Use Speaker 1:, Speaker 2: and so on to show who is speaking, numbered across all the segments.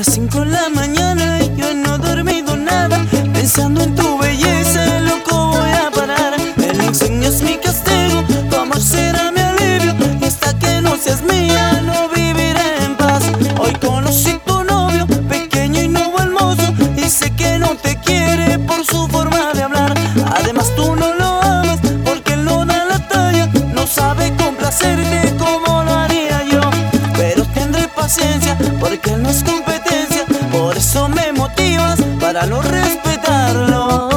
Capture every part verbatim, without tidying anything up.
Speaker 1: las cinco de la mañana y yo no he dormido nada, pensando en tu belleza, loco voy a parar. El insomnio es mi castigo, tu amor será mi alivio, y hasta que no seas mía no viviré en paz. Hoy conocí tu novio, pequeño y nuevo hermoso, y sé que no te quiere por su forma de hablar. Además tú no lo amas porque él no da la talla, no sabe complacerte como lo haría yo. Pero tendré paciencia porque él no es competencia, por eso me motivas para no respetarlo.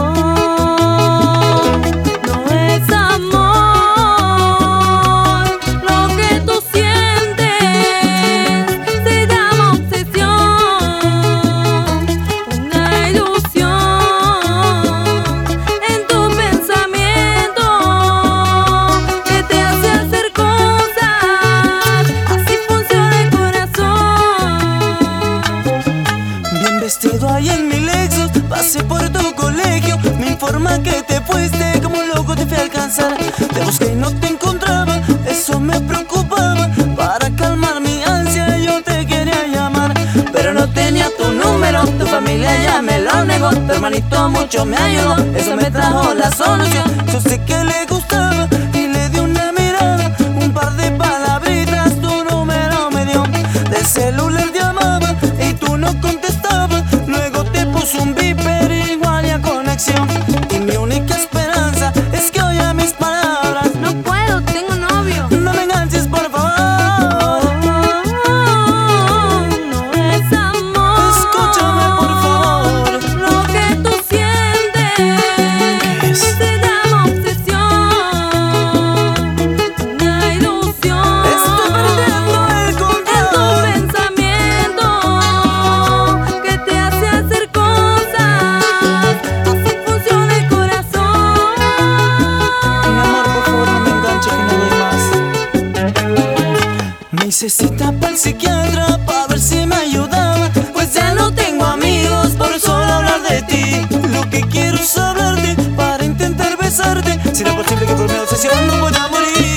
Speaker 1: Vestido ahí en mi Lexus, pasé por tu colegio, me informa que te fuiste, como loco te fui a alcanzar. Te busqué y no te encontraba, eso me preocupaba. Para calmar mi ansia yo te quería llamar, pero no tenía tu número, tu familia ya me lo negó. Tu hermanito mucho me ayudó, eso me trajo la solución. Yo sé que le gustaba y le di una mirada, un par de palabritas, tu número me dio. Del celular llamaba y tú no contestabas, luego te puso un beeper igual y a conexión. Y mi única esperanza es que oya mis palabras.
Speaker 2: No puedo, tengo novio.
Speaker 1: No me enganches por favor.
Speaker 2: No es amor.
Speaker 1: Escúchame por favor.
Speaker 2: Lo que tú sientes se llama obsesión, una ilusión.
Speaker 1: Estoy perdiendo el control.
Speaker 2: Es tu pensamiento que te hace hacer cosas, así funciona el corazón.
Speaker 1: Mi amor, por favor no me enganches que no doy más. Me hice cita para el psiquiatra pa' ver si me ayudaba, pues ya no tengo amigos por solo hablar de ti. Lo que quiero es hablarte para intentar besarte, si no es posible que por mi obsesión no pueda morir.